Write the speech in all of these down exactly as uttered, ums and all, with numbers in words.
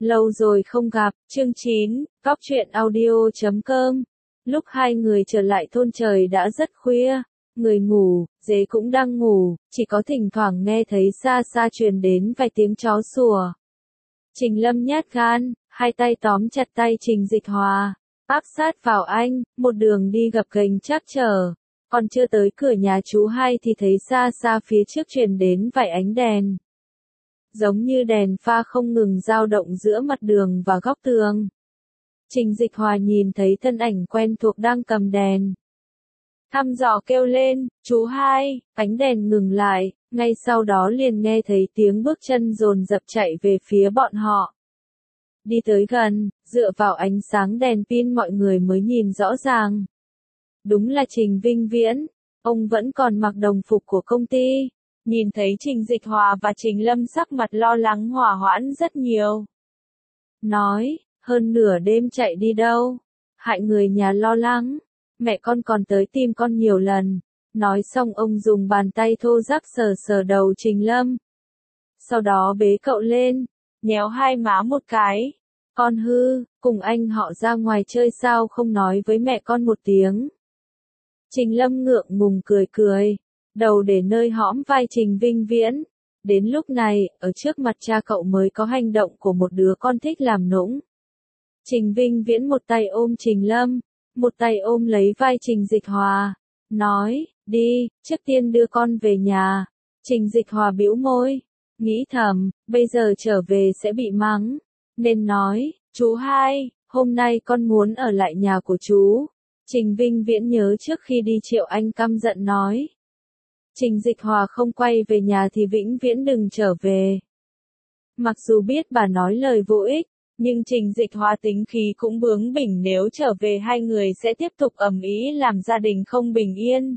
Lâu rồi không gặp, chương chín, góc truyện audio chấm com. Lúc hai người trở lại thôn trời đã rất khuya, người ngủ, dế cũng đang ngủ, chỉ có thỉnh thoảng nghe thấy xa xa truyền đến vài tiếng chó sủa. Trình Lâm nhát gan, hai tay tóm chặt tay Trình Dịch Hòa, áp sát vào anh, một đường đi gập ghềnh trắc trở. Còn chưa tới cửa nhà chú hai thì thấy xa xa phía trước truyền đến vài ánh đèn. Giống như đèn pha không ngừng dao động giữa mặt đường và góc tường. Trình Dịch Hòa nhìn thấy thân ảnh quen thuộc đang cầm đèn. Thăm dò kêu lên, chú hai, ánh đèn ngừng lại, ngay sau đó liền nghe thấy tiếng bước chân dồn dập chạy về phía bọn họ. Đi tới gần, dựa vào ánh sáng đèn pin mọi người mới nhìn rõ ràng. Đúng là Trình Vinh Viễn, ông vẫn còn mặc đồng phục của công ty. Nhìn thấy Trình Dịch Hòa và Trình Lâm sắc mặt lo lắng hỏa hoãn rất nhiều. Nói, hơn nửa đêm chạy đi đâu? Hại người nhà lo lắng. Mẹ con còn tới tìm con nhiều lần. Nói xong ông dùng bàn tay thô ráp sờ sờ đầu Trình Lâm. Sau đó bế cậu lên, nhéo hai má một cái. Con hư, cùng anh họ ra ngoài chơi sao không nói với mẹ con một tiếng. Trình Lâm ngượng ngùng cười cười. Đầu để nơi hõm vai Trình Vinh Viễn. Đến lúc này, ở trước mặt cha cậu mới có hành động của một đứa con thích làm nũng. Trình Vinh Viễn một tay ôm Trình Lâm, một tay ôm lấy vai Trình Dịch Hòa, nói, đi, trước tiên đưa con về nhà. Trình Dịch Hòa bĩu môi, nghĩ thầm, bây giờ trở về sẽ bị mắng, nên nói, chú hai, hôm nay con muốn ở lại nhà của chú. Trình Vinh Viễn nhớ trước khi đi Triệu Anh căm giận nói. Trình Dịch Hòa không quay về nhà thì vĩnh viễn đừng trở về. Mặc dù biết bà nói lời vô ích, nhưng Trình Dịch Hòa tính khí cũng bướng bỉnh, nếu trở về hai người sẽ tiếp tục ầm ĩ làm gia đình không bình yên.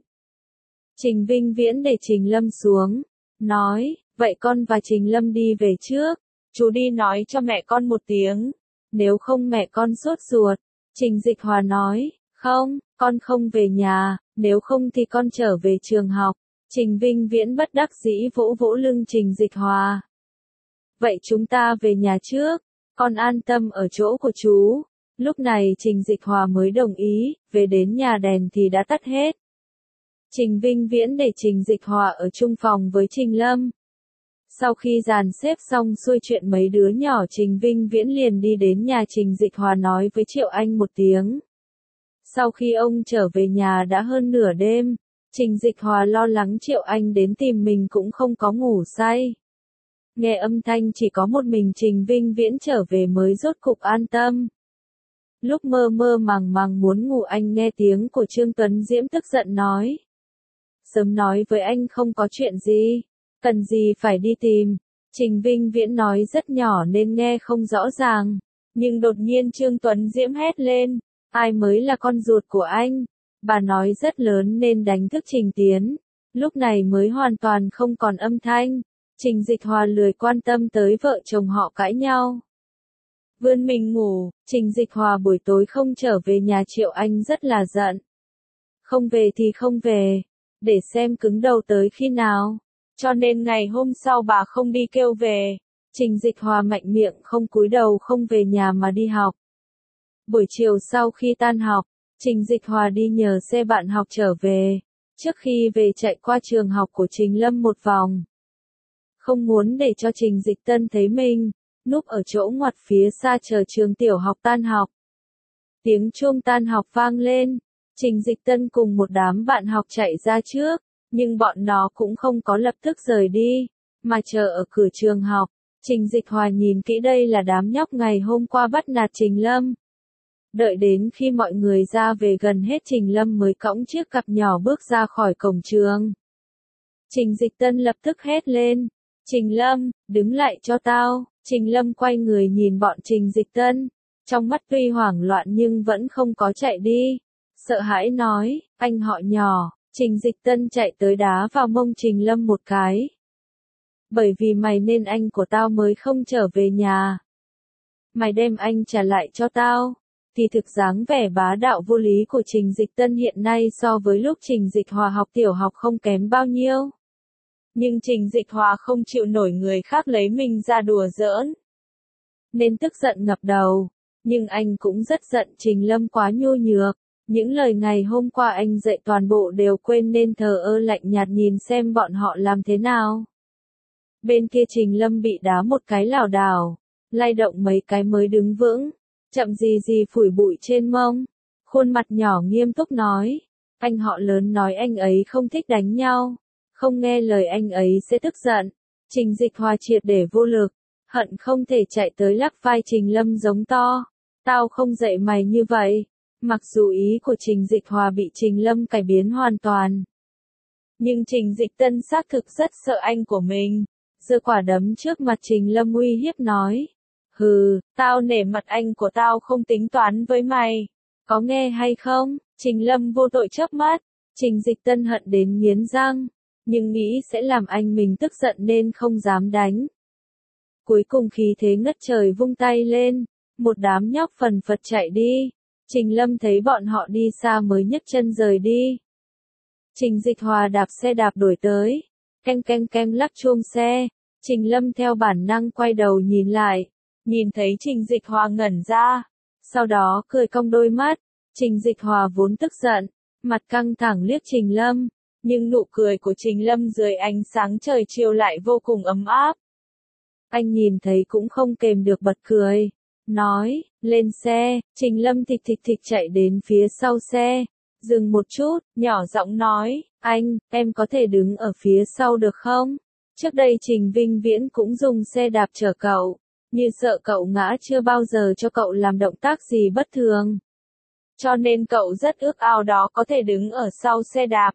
Trình Vinh Viễn để Trình Lâm xuống, nói, vậy con và Trình Lâm đi về trước, chú đi nói cho mẹ con một tiếng, nếu không mẹ con sốt ruột. Trình Dịch Hòa nói, không, con không về nhà, nếu không thì con trở về trường học. Trình Vinh Viễn bất đắc dĩ vỗ vỗ lưng Trình Dịch Hòa. Vậy chúng ta về nhà trước, con an tâm ở chỗ của chú. Lúc này Trình Dịch Hòa mới đồng ý, về đến nhà đèn thì đã tắt hết. Trình Vinh Viễn để Trình Dịch Hòa ở chung phòng với Trình Lâm. Sau khi dàn xếp xong xuôi chuyện mấy đứa nhỏ, Trình Vinh Viễn liền đi đến nhà Trình Dịch Hòa nói với Triệu Anh một tiếng. Sau khi ông trở về nhà đã hơn nửa đêm. Trình Dịch Hòa lo lắng Triệu Anh đến tìm mình cũng không có ngủ say. Nghe âm thanh chỉ có một mình Trình Vinh Viễn trở về mới rốt cục an tâm. Lúc mơ mơ màng màng muốn ngủ anh nghe tiếng của Trương Tuấn Diễm tức giận nói. Sớm nói với anh không có chuyện gì, cần gì phải đi tìm. Trình Vinh Viễn nói rất nhỏ nên nghe không rõ ràng. Nhưng đột nhiên Trương Tuấn Diễm hét lên, ai mới là con ruột của anh? Bà nói rất lớn nên đánh thức Trình Tiến. Lúc này mới hoàn toàn không còn âm thanh. Trình Dịch Hòa lười quan tâm tới vợ chồng họ cãi nhau. Vươn mình ngủ, Trình Dịch Hòa buổi tối không trở về nhà Triệu Anh rất là giận. Không về thì không về, để xem cứng đầu tới khi nào. Cho nên ngày hôm sau bà không đi kêu về. Trình Dịch Hòa mạnh miệng không cúi đầu không về nhà mà đi học. Buổi chiều sau khi tan học, Trình Dịch Hòa đi nhờ xe bạn học trở về. Trước khi về chạy qua trường học của Trình Lâm một vòng. Không muốn để cho Trình Dịch Tân thấy mình, núp ở chỗ ngoặt phía xa chờ trường tiểu học tan học. Tiếng chuông tan học vang lên, Trình Dịch Tân cùng một đám bạn học chạy ra trước, nhưng bọn nó cũng không có lập tức rời đi, mà chờ ở cửa trường học. Trình Dịch Hòa nhìn kỹ, đây là đám nhóc ngày hôm qua bắt nạt Trình Lâm. Đợi đến khi mọi người ra về gần hết, Trình Lâm mới cõng chiếc cặp nhỏ bước ra khỏi cổng trường. Trình Dịch Tân lập tức hét lên, Trình Lâm, đứng lại cho tao. Trình Lâm quay người nhìn bọn Trình Dịch Tân, trong mắt tuy hoảng loạn nhưng vẫn không có chạy đi. Sợ hãi nói, anh họ nhỏ. Trình Dịch Tân chạy tới đá vào mông Trình Lâm một cái. Bởi vì mày nên anh của tao mới không trở về nhà. Mày đem anh trả lại cho tao. Thì thực dáng vẻ bá đạo vô lý của Trình Dịch Tân hiện nay so với lúc Trình Dịch Hòa học tiểu học không kém bao nhiêu. Nhưng Trình Dịch Hòa không chịu nổi người khác lấy mình ra đùa giỡn. nên tức giận ngập đầu. Nhưng anh cũng rất giận Trình Lâm quá nhu nhược. Những lời ngày hôm qua anh dạy toàn bộ đều quên nên thờ ơ lạnh nhạt nhìn xem bọn họ làm thế nào. Bên kia Trình Lâm bị đá một cái lảo đảo, lay động mấy cái mới đứng vững, chậm gì gì phủi bụi trên mông. Khuôn mặt nhỏ nghiêm túc nói, anh họ lớn nói anh ấy không thích đánh nhau, không nghe lời anh ấy sẽ tức giận. Trình Dịch Hòa triệt để vô lực, hận không thể chạy tới lắc vai Trình Lâm giống to, tao không dạy mày như vậy. Mặc dù ý của Trình Dịch Hòa bị Trình Lâm cải biến hoàn toàn, nhưng Trình Dịch Tân xác thực rất sợ anh của mình. Giơ quả đấm trước mặt Trình Lâm uy hiếp nói, hừ, tao nể mặt anh của tao không tính toán với mày, có nghe hay không? Trình Lâm vô tội chớp mắt, Trình Dịch Tân hận đến nghiến răng, nhưng nghĩ sẽ làm anh mình tức giận nên không dám đánh. Cuối cùng khí thế ngất trời vung tay lên, một đám nhóc phần phật chạy đi. Trình Lâm thấy bọn họ đi xa mới nhấc chân rời đi. Trình Dịch Hòa đạp xe đạp đuổi tới, keng keng keng lắc chuông xe. Trình Lâm theo bản năng quay đầu nhìn lại, nhìn thấy Trình Dịch Hòa ngẩn ra, sau đó cười cong đôi mắt. Trình Dịch Hòa vốn tức giận, mặt căng thẳng liếc Trình Lâm, nhưng nụ cười của Trình Lâm dưới ánh sáng trời chiều lại vô cùng ấm áp. Anh nhìn thấy cũng không kềm được bật cười, nói, lên xe. Trình Lâm thịch thịch thịch chạy đến phía sau xe, dừng một chút, nhỏ giọng nói, anh, em có thể đứng ở phía sau được không? Trước đây Trình Vinh Viễn cũng dùng xe đạp chở cậu, như sợ cậu ngã chưa bao giờ cho cậu làm động tác gì bất thường. Cho nên cậu rất ước ao đó có thể đứng ở sau xe đạp.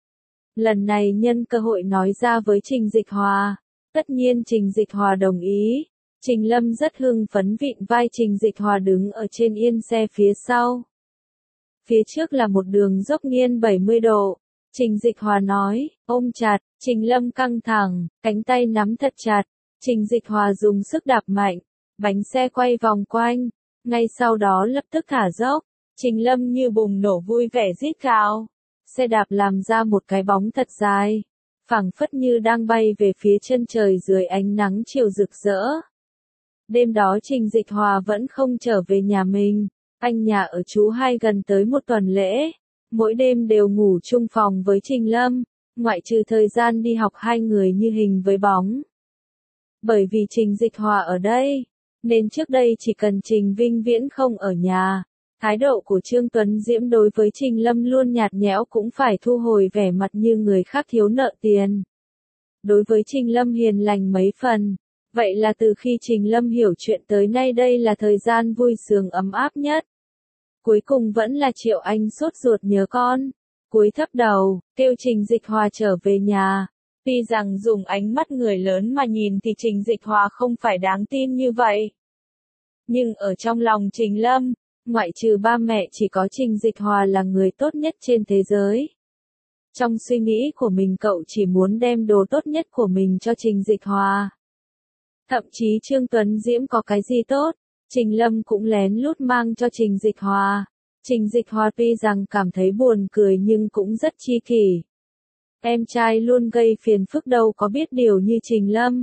Lần này nhân cơ hội nói ra với Trình Dịch Hòa. Tất nhiên Trình Dịch Hòa đồng ý. Trình Lâm rất hưng phấn vịn vai Trình Dịch Hòa đứng ở trên yên xe phía sau. Phía trước là một đường dốc nghiêng bảy mươi độ. Trình Dịch Hòa nói, ôm chặt. Trình Lâm căng thẳng, cánh tay nắm thật chặt. Trình Dịch Hòa dùng sức đạp mạnh, bánh xe quay vòng quanh. Ngay sau đó lập tức thả dốc. Trình Lâm như bùng nổ vui vẻ rít gào. Xe đạp làm ra một cái bóng thật dài, phảng phất như đang bay về phía chân trời dưới ánh nắng chiều rực rỡ. Đêm đó Trình Dịch Hòa vẫn không trở về nhà mình, anh nhà ở chú hai gần tới một tuần lễ, mỗi đêm đều ngủ chung phòng với Trình Lâm, ngoại trừ thời gian đi học hai người như hình với bóng. Bởi vì Trình Dịch Hòa ở đây, nên trước đây chỉ cần Trình Vinh Viễn không ở nhà, thái độ của Trương Tuấn Diễm đối với Trình Lâm luôn nhạt nhẽo cũng phải thu hồi vẻ mặt như người khác thiếu nợ tiền. Đối với Trình Lâm hiền lành mấy phần. Vậy là từ khi Trình Lâm hiểu chuyện tới nay đây là thời gian vui sướng ấm áp nhất. Cuối cùng vẫn là Triệu Anh sốt ruột nhớ con. Cúi thấp đầu, kêu Trình Dịch Hòa trở về nhà. Tuy rằng dùng ánh mắt người lớn mà nhìn thì Trình Dịch Hòa không phải đáng tin như vậy. Nhưng ở trong lòng Trình Lâm, ngoại trừ ba mẹ chỉ có Trình Dịch Hòa là người tốt nhất trên thế giới. Trong suy nghĩ của mình cậu chỉ muốn đem đồ tốt nhất của mình cho Trình Dịch Hòa. Thậm chí Trương Tuấn Diễm có cái gì tốt, Trình Lâm cũng lén lút mang cho Trình Dịch Hòa. Trình Dịch Hòa tuy rằng cảm thấy buồn cười nhưng cũng rất chi kỷ. Em trai luôn gây phiền phức đâu có biết điều như Trình Lâm.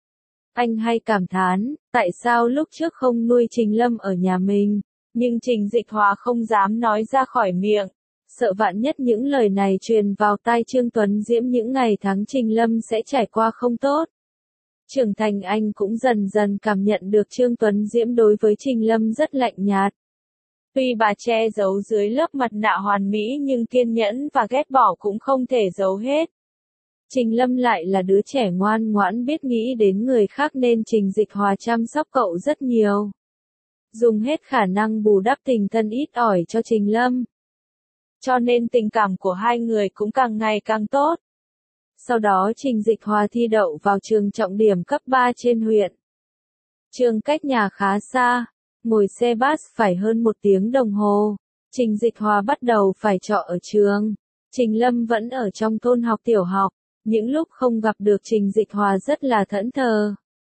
Anh hay cảm thán, tại sao lúc trước không nuôi Trình Lâm ở nhà mình, nhưng Trình Dịch Hòa không dám nói ra khỏi miệng. Sợ vạn nhất những lời này truyền vào tai Trương Tuấn Diễm những ngày tháng Trình Lâm sẽ trải qua không tốt. Trưởng thành anh cũng dần dần cảm nhận được Trương Tuấn Diễm đối với Trình Lâm rất lạnh nhạt. Tuy bà che giấu dưới lớp mặt nạ hoàn mỹ nhưng kiên nhẫn và ghét bỏ cũng không thể giấu hết. Trình Lâm lại là đứa trẻ ngoan ngoãn biết nghĩ đến người khác nên Trình Dịch Hòa chăm sóc cậu rất nhiều. Dùng hết khả năng bù đắp tình thân ít ỏi cho Trình Lâm. Cho nên tình cảm của hai người cũng càng ngày càng tốt. Sau đó Trình Dịch Hòa thi đậu vào trường trọng điểm cấp ba trên huyện. Trường cách nhà khá xa, ngồi xe bus phải hơn một tiếng đồng hồ. Trình Dịch Hòa bắt đầu phải trọ ở trường. Trình Lâm vẫn ở trong thôn học tiểu học. Những lúc không gặp được Trình Dịch Hòa rất là thẫn thờ.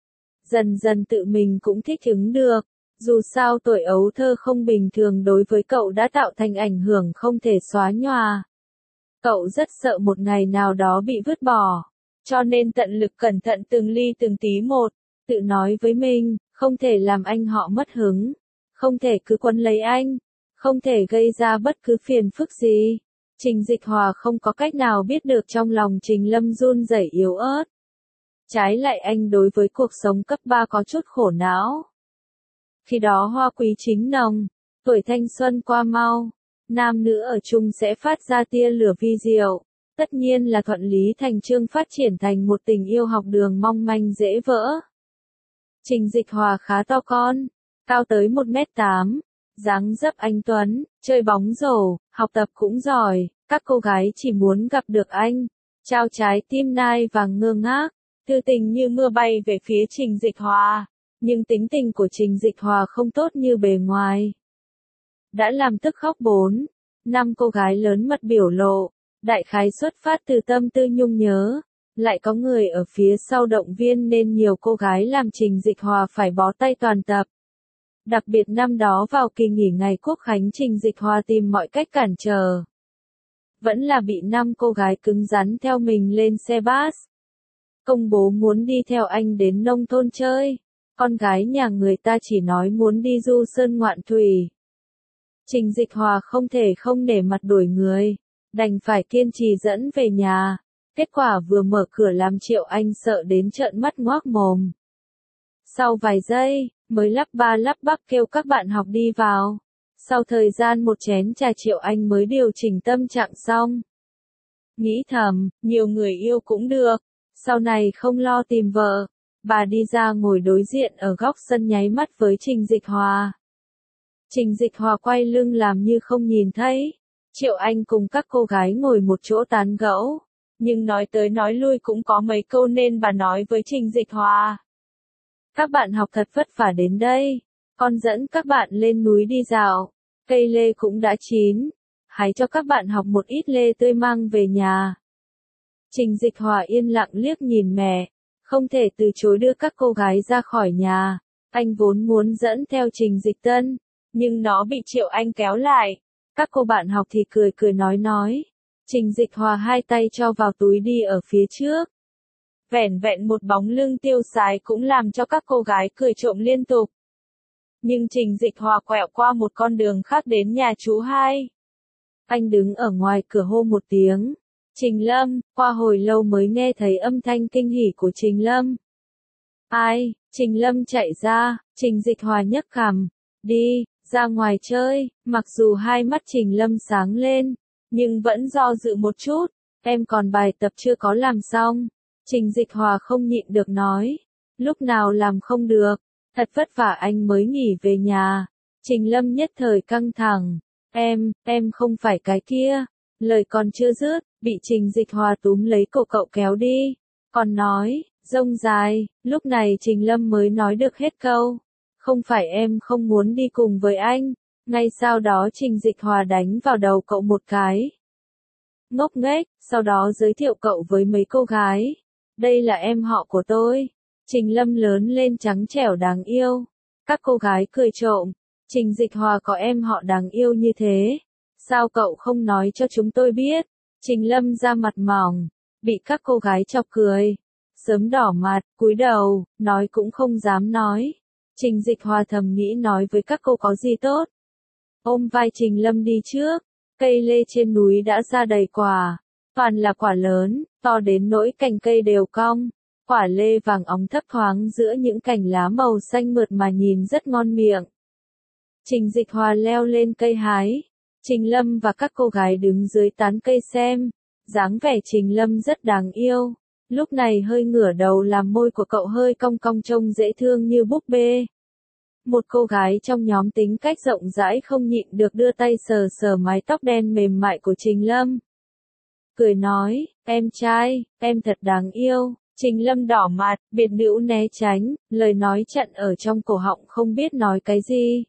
Dần dần tự mình cũng thích ứng được. Dù sao tuổi ấu thơ không bình thường đối với cậu đã tạo thành ảnh hưởng không thể xóa nhòa. Cậu rất sợ một ngày nào đó bị vứt bỏ. Cho nên tận lực cẩn thận từng ly từng tí một. Tự nói với mình, Không thể làm anh họ mất hứng. Không thể cứ quấn lấy anh. Không thể gây ra bất cứ phiền phức gì. Trình Dịch Hòa không có cách nào biết được trong lòng Trình Lâm run rẩy yếu ớt. Trái lại anh đối với cuộc sống cấp ba có chút khổ não. Khi đó hoa quý chính nồng, tuổi thanh xuân qua mau, nam nữ ở chung sẽ phát ra tia lửa vi diệu, tất nhiên là thuận lý thành chương phát triển thành một tình yêu học đường mong manh dễ vỡ. Trình Dịch Hòa khá to con, cao tới một mét tám, dáng dấp anh tuấn, chơi bóng rổ, học tập cũng giỏi, các cô gái chỉ muốn gặp được anh, trao trái tim nai vàng ngơ ngác, thư tình như mưa bay về phía Trình Dịch Hòa. Nhưng tính tình của Trình Dịch Hòa không tốt như bề ngoài. Đã làm tức khóc bốn, năm cô gái lớn mật biểu lộ, đại khái xuất phát từ tâm tư nhung nhớ, lại có người ở phía sau động viên nên nhiều cô gái làm Trình Dịch Hòa phải bó tay toàn tập. Đặc biệt năm đó vào kỳ nghỉ ngày Quốc Khánh Trình Dịch Hòa tìm mọi cách cản trở. Vẫn là bị năm cô gái cứng rắn theo mình lên xe bus. Công bố muốn đi theo anh đến nông thôn chơi. Con gái nhà người ta chỉ nói muốn đi du sơn ngoạn thủy. Trình Dịch Hòa không thể không nể mặt đuổi người, đành phải kiên trì dẫn về nhà. Kết quả vừa mở cửa làm Triệu Anh sợ đến trợn mắt ngoác mồm. Sau vài giây, mới lắp ba lắp bắp kêu các bạn học đi vào. Sau thời gian một chén trà Triệu Anh mới điều chỉnh tâm trạng xong. Nghĩ thầm, nhiều người yêu cũng được, sau này không lo tìm vợ. Bà đi ra ngồi đối diện ở góc sân nháy mắt với Trình Dịch Hòa. Trình Dịch Hòa quay lưng làm như không nhìn thấy. Triệu Anh cùng các cô gái ngồi một chỗ tán gẫu. Nhưng nói tới nói lui cũng có mấy câu nên bà nói với Trình Dịch Hòa. Các bạn học thật vất vả đến đây. Con dẫn các bạn lên núi đi dạo. Cây lê cũng đã chín. Hái cho các bạn học một ít lê tươi mang về nhà. Trình Dịch Hòa yên lặng liếc nhìn mẹ. Không thể từ chối đưa các cô gái ra khỏi nhà. Anh vốn muốn dẫn theo Trình Dịch Tân, nhưng nó bị Triệu Anh kéo lại. Các cô bạn học thì cười cười nói nói. Trình Dịch Hòa hai tay cho vào túi đi ở phía trước. Vẻn vẹn một bóng lưng tiêu sái cũng làm cho các cô gái cười trộm liên tục. Nhưng Trình Dịch Hòa quẹo qua một con đường khác đến nhà chú hai. Anh đứng ở ngoài cửa hô một tiếng. Trình Lâm, qua hồi lâu mới nghe thấy âm thanh kinh hỉ của Trình Lâm. Ai? Trình Lâm chạy ra, Trình Dịch Hòa nhấc cằm. Đi, ra ngoài chơi, mặc dù hai mắt Trình Lâm sáng lên, nhưng vẫn do dự một chút. Em còn bài tập chưa có làm xong. Trình Dịch Hòa không nhịn được nói. Lúc nào làm không được, thật vất vả anh mới nghỉ về nhà. Trình Lâm nhất thời căng thẳng. Em, em không phải cái kia. Lời còn chưa dứt, bị Trình Dịch Hòa túm lấy cổ cậu kéo đi. Còn nói, rông dài, lúc này Trình Lâm mới nói được hết câu. Không phải em không muốn đi cùng với anh. Ngay sau đó Trình Dịch Hòa đánh vào đầu cậu một cái. Ngốc nghếch, sau đó giới thiệu cậu với mấy cô gái. Đây là em họ của tôi. Trình Lâm lớn lên trắng trẻo đáng yêu. Các cô gái cười trộm. Trình Dịch Hòa có em họ đáng yêu như thế. Sao cậu không nói cho chúng tôi biết? Trình Lâm ra mặt mỏng, bị các cô gái chọc cười. Sớm đỏ mặt, cúi đầu, nói cũng không dám nói. Trình Dịch Hòa thầm nghĩ nói với các cô có gì tốt. Ôm vai Trình Lâm đi trước, cây lê trên núi đã ra đầy quả. Toàn là quả lớn, to đến nỗi cành cây đều cong. Quả lê vàng óng thấp thoáng giữa những cành lá màu xanh mượt mà nhìn rất ngon miệng. Trình Dịch Hòa leo lên cây hái. Trình Lâm và các cô gái đứng dưới tán cây xem. Dáng vẻ Trình Lâm rất đáng yêu. Lúc này hơi ngửa đầu làm môi của cậu hơi cong cong trông dễ thương như búp bê. Một cô gái trong nhóm tính cách rộng rãi không nhịn được đưa tay sờ sờ mái tóc đen mềm mại của Trình Lâm. Cười nói, em trai, em thật đáng yêu. Trình Lâm đỏ mặt, biệt nữ né tránh, lời nói chặn ở trong cổ họng không biết nói cái gì.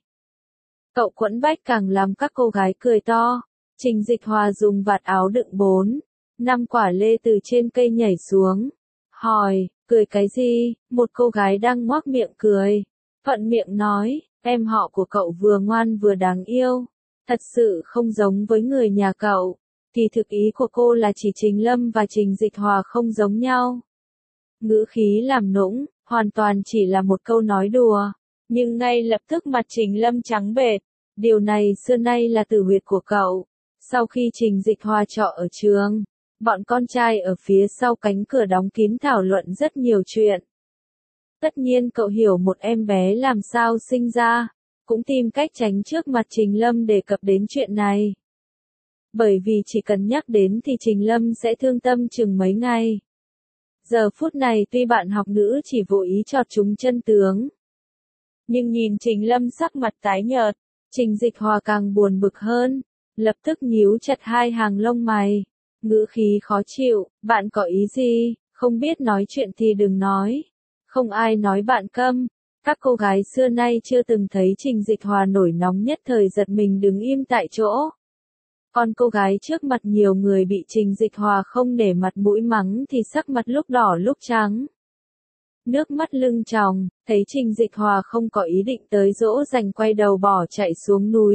Cậu quẫn bách càng làm các cô gái cười to. Trình Dịch Hòa dùng vạt áo đựng bốn, năm quả lê từ trên cây nhảy xuống. Hỏi, cười cái gì? Một cô gái đang ngoác miệng cười. Thuận miệng nói, em họ của cậu vừa ngoan vừa đáng yêu. Thật sự không giống với người nhà cậu. Thì thực ý của cô là chỉ Trình Lâm và Trình Dịch Hòa không giống nhau. Ngữ khí làm nũng, hoàn toàn chỉ là một câu nói đùa. Nhưng ngay lập tức mặt Trình Lâm trắng bệch. Điều này xưa nay là tử huyệt của cậu. Sau khi Trình Dịch Hòa trọ ở trường, bọn con trai ở phía sau cánh cửa đóng kín thảo luận rất nhiều chuyện. Tất nhiên cậu hiểu một em bé làm sao sinh ra, cũng tìm cách tránh trước mặt Trình Lâm đề cập đến chuyện này. Bởi vì chỉ cần nhắc đến thì Trình Lâm sẽ thương tâm chừng mấy ngày. Giờ phút này tuy bạn học nữ chỉ vô ý chọt trúng chân tướng. Nhưng nhìn Trình Lâm sắc mặt tái nhợt, Trình Dịch Hòa càng buồn bực hơn, lập tức nhíu chặt hai hàng lông mày, ngữ khí khó chịu, bạn có ý gì, không biết nói chuyện thì đừng nói. Không ai nói bạn câm, các cô gái xưa nay chưa từng thấy Trình Dịch Hòa nổi nóng nhất thời giật mình đứng im tại chỗ. Còn cô gái trước mặt nhiều người bị Trình Dịch Hòa không để mặt mũi mắng thì sắc mặt lúc đỏ lúc trắng. Nước mắt lưng tròng, thấy Trình Dịch Hòa không có ý định tới dỗ dành quay đầu bỏ chạy xuống núi.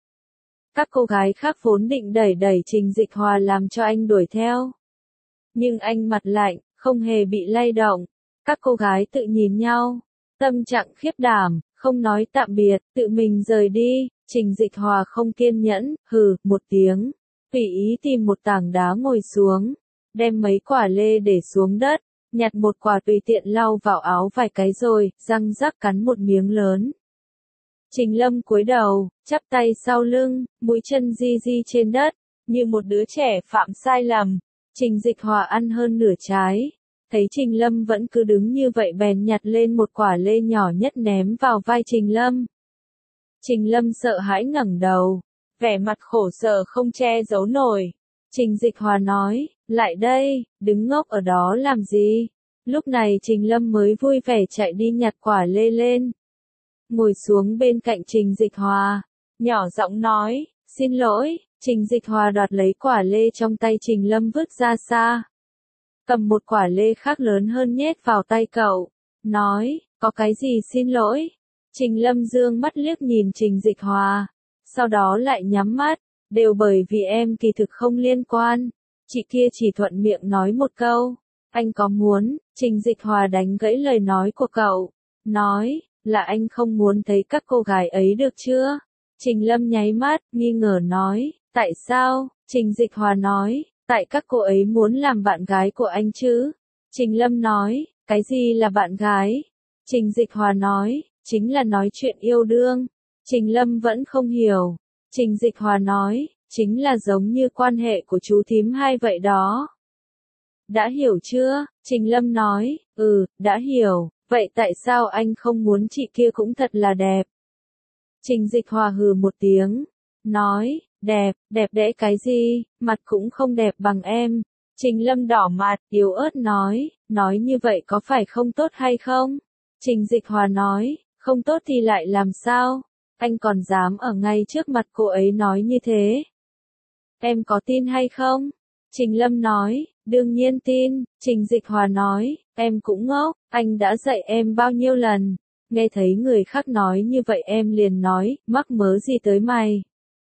Các cô gái khác vốn định đẩy đẩy Trình Dịch Hòa làm cho anh đuổi theo. Nhưng anh mặt lạnh, không hề bị lay động. Các cô gái tự nhìn nhau, tâm trạng khiếp đảm, không nói tạm biệt, tự mình rời đi. Trình Dịch Hòa không kiên nhẫn, hừ, một tiếng, tùy ý tìm một tảng đá ngồi xuống, đem mấy quả lê để xuống đất, nhặt một quả tùy tiện lau vào áo vài cái rồi, răng rắc cắn một miếng lớn. Trình Lâm cúi đầu, chắp tay sau lưng, mũi chân di di trên đất, như một đứa trẻ phạm sai lầm. Trình Dịch Hòa ăn hơn nửa trái, thấy Trình Lâm vẫn cứ đứng như vậy bèn nhặt lên một quả lê nhỏ nhất ném vào vai Trình Lâm. Trình Lâm sợ hãi ngẩng đầu, vẻ mặt khổ sở không che giấu nổi. Trình Dịch Hòa nói, lại đây, đứng ngốc ở đó làm gì? Lúc này Trình Lâm mới vui vẻ chạy đi nhặt quả lê lên. Ngồi xuống bên cạnh Trình Dịch Hòa, nhỏ giọng nói, xin lỗi. Trình Dịch Hòa đoạt lấy quả lê trong tay Trình Lâm vứt ra xa. Cầm một quả lê khác lớn hơn nhét vào tay cậu, nói, có cái gì xin lỗi? Trình Lâm dương mắt liếc nhìn Trình Dịch Hòa, sau đó lại nhắm mắt, đều bởi vì em kỳ thực không liên quan. Chị kia chỉ thuận miệng nói một câu, anh có muốn? Trình Dịch Hòa đánh gãy lời nói của cậu, nói, là anh không muốn thấy các cô gái ấy được chưa? Trình Lâm nháy mắt, nghi ngờ nói, tại sao? Trình Dịch Hòa nói, tại các cô ấy muốn làm bạn gái của anh chứ? Trình Lâm nói, cái gì là bạn gái? Trình Dịch Hòa nói, chính là nói chuyện yêu đương. Trình Lâm vẫn không hiểu. Trình Dịch Hòa nói, chính là giống như quan hệ của chú thím hai vậy đó. Đã hiểu chưa? Trình Lâm nói, ừ, đã hiểu, vậy tại sao anh không muốn chị kia cũng thật là đẹp? Trình Dịch Hòa hừ một tiếng, nói, đẹp, đẹp đẽ cái gì, mặt cũng không đẹp bằng em. Trình Lâm đỏ mặt, yếu ớt nói, nói như vậy có phải không tốt hay không? Trình Dịch Hòa nói, không tốt thì lại làm sao? Anh còn dám ở ngay trước mặt cô ấy nói như thế. Em có tin hay không? Trình Lâm nói, đương nhiên tin. Trình Dịch Hòa nói, em cũng ngốc, anh đã dạy em bao nhiêu lần. Nghe thấy người khác nói như vậy em liền nói, mắc mớ gì tới mày?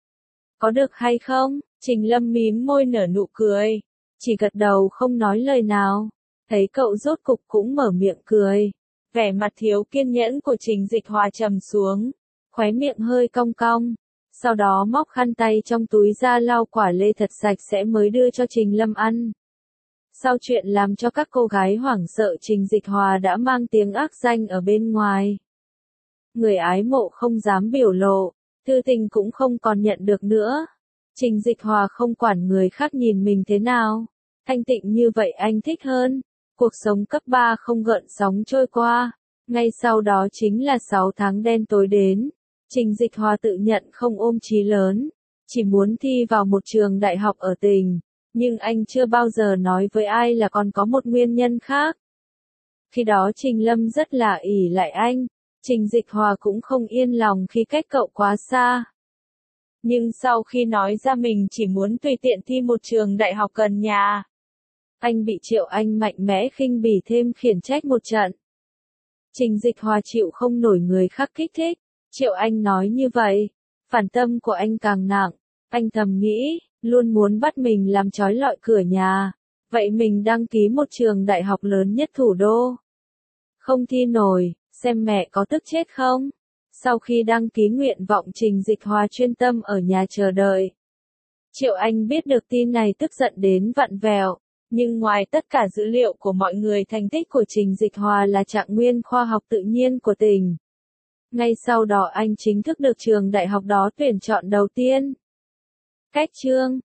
Có được hay không? Trình Lâm mím môi nở nụ cười, chỉ gật đầu không nói lời nào. Thấy cậu rốt cục cũng mở miệng cười. Vẻ mặt thiếu kiên nhẫn của Trình Dịch Hòa trầm xuống, khóe miệng hơi cong cong, sau đó móc khăn tay trong túi ra lau quả lê thật sạch sẽ mới đưa cho Trình Lâm ăn. Sau chuyện làm cho các cô gái hoảng sợ, Trình Dịch Hòa đã mang tiếng ác danh ở bên ngoài. Người ái mộ không dám biểu lộ, thư tình cũng không còn nhận được nữa. Trình Dịch Hòa không quản người khác nhìn mình thế nào, thanh tịnh như vậy anh thích hơn. Cuộc sống cấp ba không gợn sóng trôi qua, ngay sau đó chính là sáu tháng đen tối đến. Trình Dịch Hòa tự nhận không ôm chí lớn, chỉ muốn thi vào một trường đại học ở tỉnh, nhưng anh chưa bao giờ nói với ai là còn có một nguyên nhân khác. Khi đó Trình Lâm rất là ỷ lại anh, Trình Dịch Hòa cũng không yên lòng khi cách cậu quá xa. Nhưng sau khi nói ra mình chỉ muốn tùy tiện thi một trường đại học gần nhà, anh bị Triệu Anh mạnh mẽ khinh bỉ thêm khiển trách một trận. Trình Dịch Hòa chịu không nổi người khác kích thích. Triệu Anh nói như vậy, phản tâm của anh càng nặng. Anh thầm nghĩ, luôn muốn bắt mình làm trói lọi cửa nhà. Vậy mình đăng ký một trường đại học lớn nhất thủ đô. Không thi nổi, xem mẹ có tức chết không? Sau khi đăng ký nguyện vọng Trình Dịch Hòa chuyên tâm ở nhà chờ đợi. Triệu Anh biết được tin này tức giận đến vặn vẹo, nhưng ngoài tất cả dữ liệu của mọi người thành tích của Trình Dịch Hòa là trạng nguyên khoa học tự nhiên của tỉnh. Ngay sau đó anh chính thức được trường đại học đó tuyển chọn đầu tiên. Cách chương